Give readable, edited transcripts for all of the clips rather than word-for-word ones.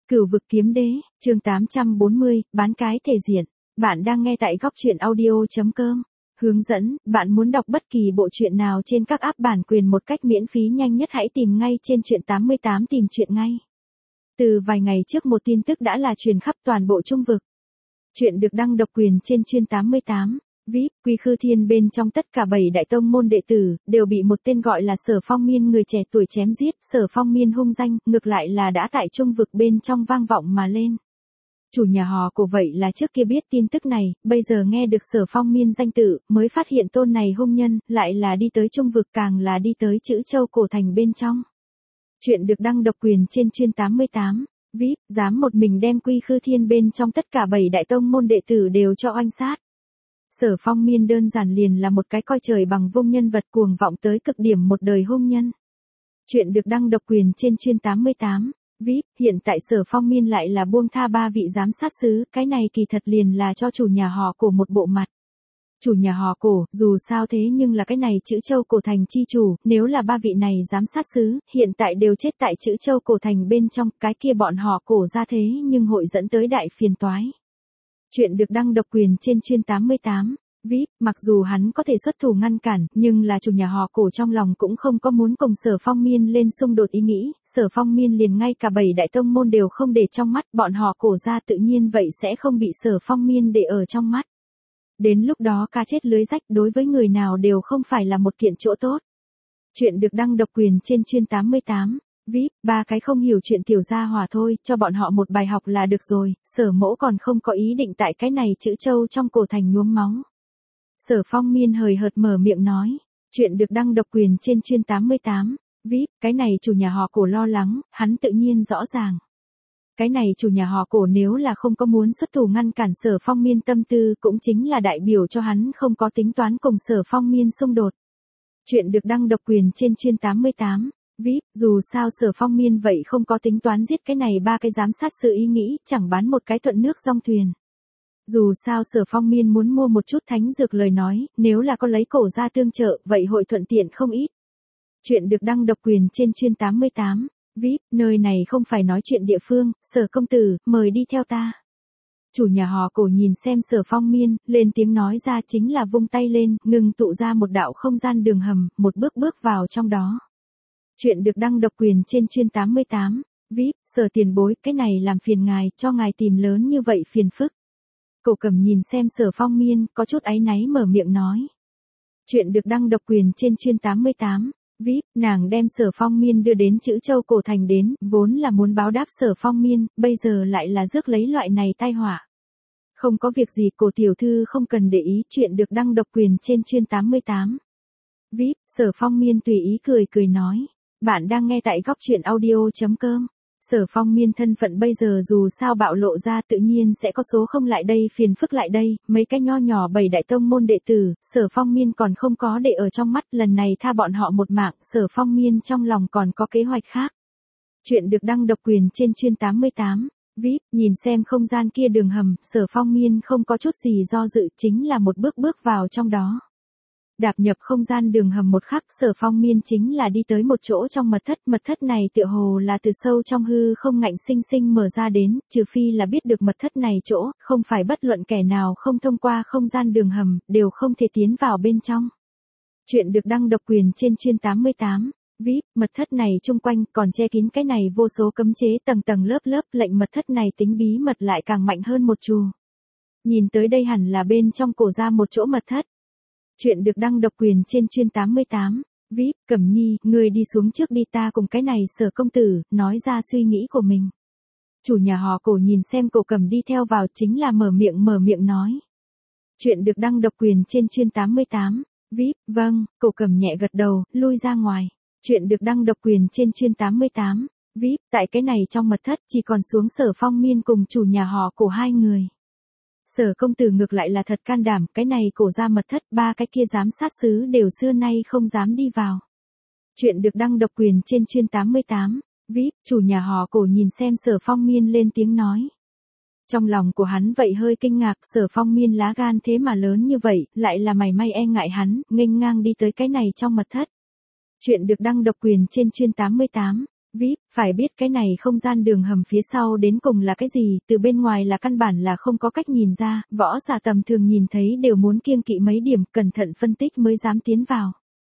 Cửu vực kiếm đế, chương 840, bán cái thể diện. Bạn đang nghe tại góc truyện audio.com. Hướng dẫn, bạn muốn đọc bất kỳ bộ truyện nào trên các app bản quyền một cách miễn phí nhanh nhất hãy tìm ngay trên truyện 88 tìm truyện ngay. Từ vài ngày trước một tin tức đã là truyền khắp toàn bộ trung vực. Chuyện được đăng độc quyền trên truyện 88. VIP, Quy Khư Thiên bên trong tất cả 7 đại tông môn đệ tử, đều bị một tên gọi là Sở Phong Miên người trẻ tuổi chém giết. Sở Phong Miên hung danh, ngược lại là đã tại trung vực bên trong vang vọng mà lên. Chủ nhà họ của vậy là trước kia biết tin tức này, bây giờ nghe được Sở Phong Miên danh tự, mới phát hiện tôn này hung nhân, lại là đi tới trung vực càng là đi tới Chữ Châu cổ thành bên trong. Chuyện được đăng độc quyền trên truyện 88. VIP, dám một mình đem Quy Khư Thiên bên trong tất cả 7 đại tông môn đệ tử đều cho oanh sát. Sở Phong Miên đơn giản liền là một cái coi trời bằng vung nhân vật cuồng vọng tới cực điểm một đời hung nhân. Chuyện được đăng độc quyền trên truyện 88. VIP, hiện tại Sở Phong Miên lại là buông tha 3 vị giám sát sứ, cái này kỳ thật liền là cho chủ nhà họ Cổ một bộ mặt. Chủ nhà họ Cổ, dù sao thế nhưng là cái này Chữ Châu cổ thành chi chủ, nếu là 3 vị này giám sát sứ, hiện tại đều chết tại Chữ Châu cổ thành bên trong, cái kia bọn họ Cổ ra thế nhưng hội dẫn tới đại phiền toái. Chuyện được đăng độc quyền trên truyện 88. VIP, mặc dù hắn có thể xuất thủ ngăn cản, nhưng là chủ nhà họ Cổ trong lòng cũng không có muốn cùng Sở Phong Miên lên xung đột ý nghĩ, Sở Phong Miên liền ngay cả 7 đại tông môn đều không để trong mắt, bọn họ Cổ ra tự nhiên vậy sẽ không bị Sở Phong Miên để ở trong mắt. Đến lúc đó cá chết lưới rách đối với người nào đều không phải là một kiện chỗ tốt. Chuyện được đăng độc quyền trên truyện 88. VIP, 3 cái không hiểu chuyện tiểu gia hỏa thôi, cho bọn họ một bài học là được rồi, Sở mỗ còn không có ý định tại cái này Chữ Châu trong cổ thành nhuốm máu. Sở Phong Miên hời hợt mở miệng nói. Chuyện được đăng độc quyền trên truyện 88. VIP, cái này chủ nhà họ Cổ lo lắng, hắn tự nhiên rõ ràng. Cái này chủ nhà họ Cổ nếu là không có muốn xuất thủ ngăn cản Sở Phong Miên tâm tư cũng chính là đại biểu cho hắn không có tính toán cùng Sở Phong Miên xung đột. Chuyện được đăng độc quyền trên truyện 88. VIP, dù sao Sở Phong Miên vậy không có tính toán giết cái này 3 cái giám sát sự ý nghĩ, chẳng bán một cái thuận nước dong thuyền. Dù sao Sở Phong Miên muốn mua một chút thánh dược lời nói, nếu là có lấy Cổ ra tương trợ, vậy hội thuận tiện không ít. Chuyện được đăng độc quyền trên truyện 88. VIP, nơi này không phải nói chuyện địa phương, Sở công tử, mời đi theo ta. Chủ nhà họ Cổ nhìn xem Sở Phong Miên, lên tiếng nói ra chính là vung tay lên, ngừng tụ ra một đạo không gian đường hầm, một bước bước vào trong đó. Chuyện được đăng độc quyền trên truyện 88. VIP, Sở tiền bối, cái này làm phiền ngài, cho ngài tìm lớn như vậy phiền phức. Cổ Cẩm nhìn xem Sở Phong Miên, có chút áy náy mở miệng nói. Chuyện được đăng độc quyền trên truyện 88. VIP, nàng đem Sở Phong Miên đưa đến Chữ Châu cổ thành đến, vốn là muốn báo đáp Sở Phong Miên, bây giờ lại là rước lấy loại này tai họa. Không có việc gì, Cổ tiểu thư không cần để ý. Chuyện được đăng độc quyền trên truyện 88. VIP, Sở Phong Miên tùy ý cười cười nói. Bạn đang nghe tại góc truyện audio.com. Sở Phong Miên thân phận bây giờ dù sao bạo lộ ra tự nhiên sẽ có số không lại đây phiền phức lại đây, mấy cái nho nhỏ 7 đại tông môn đệ tử, Sở Phong Miên còn không có để ở trong mắt, lần này tha bọn họ một mạng, Sở Phong Miên trong lòng còn có kế hoạch khác. Chuyện được đăng độc quyền trên truyện 88. VIP, nhìn xem không gian kia đường hầm, Sở Phong Miên không có chút gì do dự, chính là một bước bước vào trong đó. Đạp nhập không gian đường hầm một khắc, Sở Phong Miên chính là đi tới một chỗ trong mật thất này tựa hồ là từ sâu trong hư không ngạnh sinh sinh mở ra đến, trừ phi là biết được mật thất này chỗ, không phải bất luận kẻ nào không thông qua không gian đường hầm, đều không thể tiến vào bên trong. Chuyện được đăng độc quyền trên truyện 88. VIP, mật thất này chung quanh còn che kín cái này vô số cấm chế tầng tầng lớp lớp, lệnh mật thất này tính bí mật lại càng mạnh hơn một chù. Nhìn tới đây hẳn là bên trong Cổ ra một chỗ mật thất. Chuyện được đăng độc quyền trên truyện 88. VIP, Cẩm Nhi, người đi xuống trước đi, ta cùng cái này Sở công tử, nói ra suy nghĩ của mình. Chủ nhà họ Cổ nhìn xem Cổ Cẩm đi theo vào chính là mở miệng nói. Chuyện được đăng độc quyền trên truyện 88. VIP, vâng, Cổ Cẩm nhẹ gật đầu, lui ra ngoài. Chuyện được đăng độc quyền trên truyện 88. VIP, tại cái này trong mật thất chỉ còn xuống Sở Phong Miên cùng chủ nhà họ Cổ 2 người. Sở công tử ngược lại là thật can đảm, cái này Cổ ra mật thất 3 cái kia giám sát sứ đều xưa nay không dám đi vào. Chuyện được đăng độc quyền trên truyện 88. VIP, chủ nhà họ Cổ nhìn xem Sở Phong Miên lên tiếng nói. Trong lòng của hắn vậy hơi kinh ngạc, Sở Phong Miên lá gan thế mà lớn như vậy, lại là mảy may e ngại hắn, nghênh ngang đi tới cái này trong mật thất. Chuyện được đăng độc quyền trên truyện 88. VIP, phải biết cái này không gian đường hầm phía sau đến cùng là cái gì, từ bên ngoài là căn bản là không có cách nhìn ra, võ giả tầm thường nhìn thấy đều muốn kiêng kỵ mấy điểm, cẩn thận phân tích mới dám tiến vào.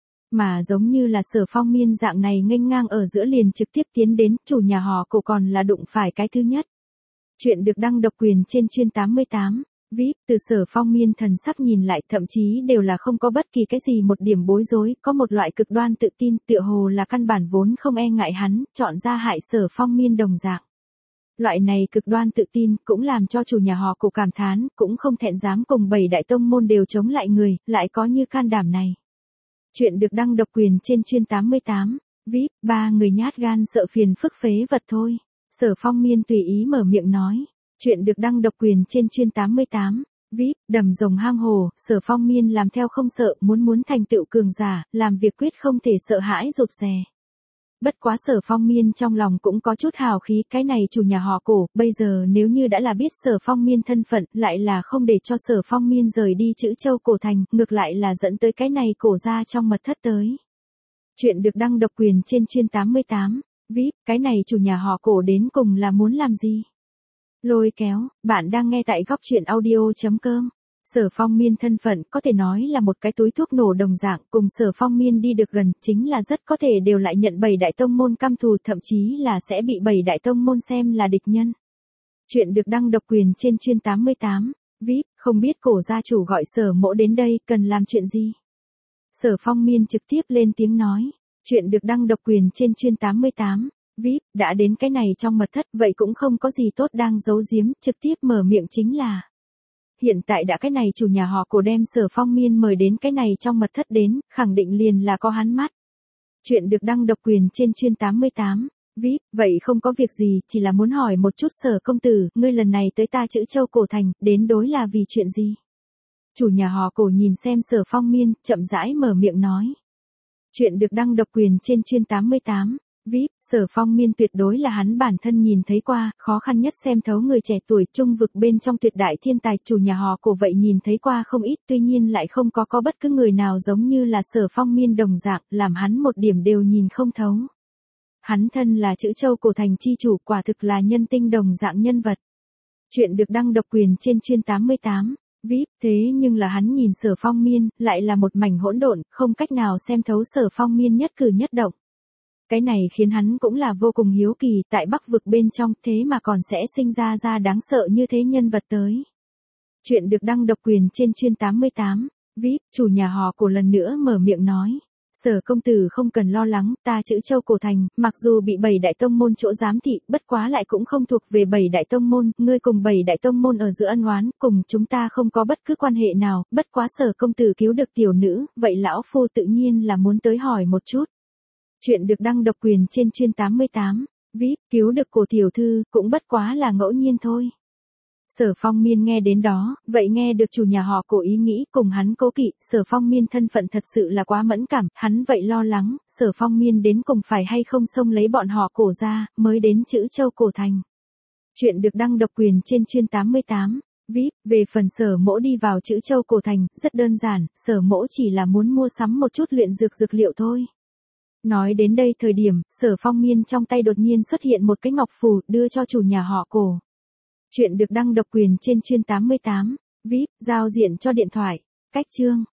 Mà giống như là Sở Phong Miên dạng này nghênh ngang ở giữa liền trực tiếp tiến đến, chủ nhà họ Cổ còn là đụng phải cái thứ nhất. Chuyện được đăng độc quyền trên chuyên 88. VIP, từ Sở Phong Miên thần sắc nhìn lại thậm chí đều là không có bất kỳ cái gì một điểm bối rối, có một loại cực đoan tự tin tựa hồ là căn bản vốn không e ngại hắn, chọn ra hại Sở Phong Miên đồng dạng. Loại này cực đoan tự tin cũng làm cho chủ nhà họ Cổ cảm thán, cũng không thẹn dám cùng 7 đại tông môn đều chống lại người, lại có như can đảm này. Chuyện được đăng độc quyền trên chuyên 88. VIP, 3 người nhát gan sợ phiền phức phế vật thôi. Sở Phong Miên tùy ý mở miệng nói. Chuyện được đăng độc quyền trên chuyên 88. VIP, đầm rồng hang hồ, Sở Phong Miên làm theo không sợ, muốn thành tựu cường giả, làm việc quyết không thể sợ hãi rụt rè. Bất quá Sở Phong Miên trong lòng cũng có chút hào khí, cái này chủ nhà họ Cổ, bây giờ nếu như đã là biết Sở Phong Miên thân phận, lại là không để cho Sở Phong Miên rời đi Trữ Châu Cổ Thành, ngược lại là dẫn tới cái này cổ ra trong mật thất tới. Chuyện được đăng độc quyền trên chuyên 88. VIP, cái này chủ nhà họ Cổ đến cùng là muốn làm gì? Lôi kéo, bạn đang nghe tại góc chuyện audio.com. Sở Phong Miên thân phận có thể nói là một cái túi thuốc nổ đồng dạng, cùng Sở Phong Miên đi được gần, chính là rất có thể đều lại nhận 7 đại tông môn căm thù, thậm chí là sẽ bị 7 đại tông môn xem là địch nhân. Chuyện được đăng độc quyền trên chuyên 88. VIP, không biết cổ gia chủ gọi Sở Mỗ đến đây, cần làm chuyện gì? Sở Phong Miên trực tiếp lên tiếng nói. Chuyện được đăng độc quyền trên chuyên 88. VIP, đã đến cái này trong mật thất, vậy cũng không có gì tốt đang giấu giếm, trực tiếp mở miệng chính là. Hiện tại đã cái này chủ nhà họ Cổ đem Sở Phong Miên mời đến cái này trong mật thất đến, khẳng định liền là có hắn mắt. Chuyện được đăng độc quyền trên chuyên 88. VIP, vậy không có việc gì, chỉ là muốn hỏi một chút Sở công tử, ngươi lần này tới ta Trữ Châu Cổ Thành, đến đối là vì chuyện gì? Chủ nhà họ Cổ nhìn xem Sở Phong Miên, chậm rãi mở miệng nói. Chuyện được đăng độc quyền trên chuyên 88. VIP, Sở Phong Miên tuyệt đối là hắn bản thân nhìn thấy qua, khó khăn nhất xem thấu người trẻ tuổi trung vực bên trong tuyệt đại thiên tài, chủ nhà họ Cổ vậy nhìn thấy qua không ít, tuy nhiên lại không có bất cứ người nào giống như là Sở Phong Miên đồng dạng, làm hắn một điểm đều nhìn không thấu. Hắn thân là Trữ Châu Cổ Thành chi chủ, quả thực là nhân tinh đồng dạng nhân vật. Chuyện được đăng độc quyền trên chuyên 88. VIP, thế nhưng là hắn nhìn Sở Phong Miên, lại là một mảnh hỗn độn, không cách nào xem thấu Sở Phong Miên nhất cử nhất động. Cái này khiến hắn cũng là vô cùng hiếu kỳ, tại Bắc vực bên trong, thế mà còn sẽ sinh ra đáng sợ như thế nhân vật tới. Chuyện được đăng độc quyền trên chuyên 88. VIP, chủ nhà họ Cổ lần nữa mở miệng nói. Sở công tử không cần lo lắng, ta Trữ Châu Cổ Thành, mặc dù bị 7 đại tông môn chỗ giám thị, bất quá lại cũng không thuộc về 7 đại tông môn, ngươi cùng 7 đại tông môn ở giữa ân oán, cùng chúng ta không có bất cứ quan hệ nào, bất quá Sở công tử cứu được tiểu nữ, vậy lão phu tự nhiên là muốn tới hỏi một chút. Chuyện được đăng độc quyền trên chuyên 88. VIP, cứu được cổ tiểu thư, cũng bất quá là ngẫu nhiên thôi. Sở Phong Miên nghe đến đó, vậy nghe được chủ nhà họ Cổ ý nghĩ cùng hắn cố kỵ, Sở Phong Miên thân phận thật sự là quá mẫn cảm, hắn vậy lo lắng, Sở Phong Miên đến cùng phải hay không xông lấy bọn họ Cổ ra, mới đến Trữ Châu Cổ Thành. Chuyện được đăng độc quyền trên chuyên 88. VIP, về phần Sở Mỗ đi vào Trữ Châu Cổ Thành, rất đơn giản, Sở Mỗ chỉ là muốn mua sắm một chút luyện dược liệu thôi. Nói đến đây thời điểm, Sở Phong Miên trong tay đột nhiên xuất hiện một cái ngọc phù, đưa cho chủ nhà họ Cổ. Chuyện được đăng độc quyền trên chuyên 88. VIP, giao diện cho điện thoại. Cách chương.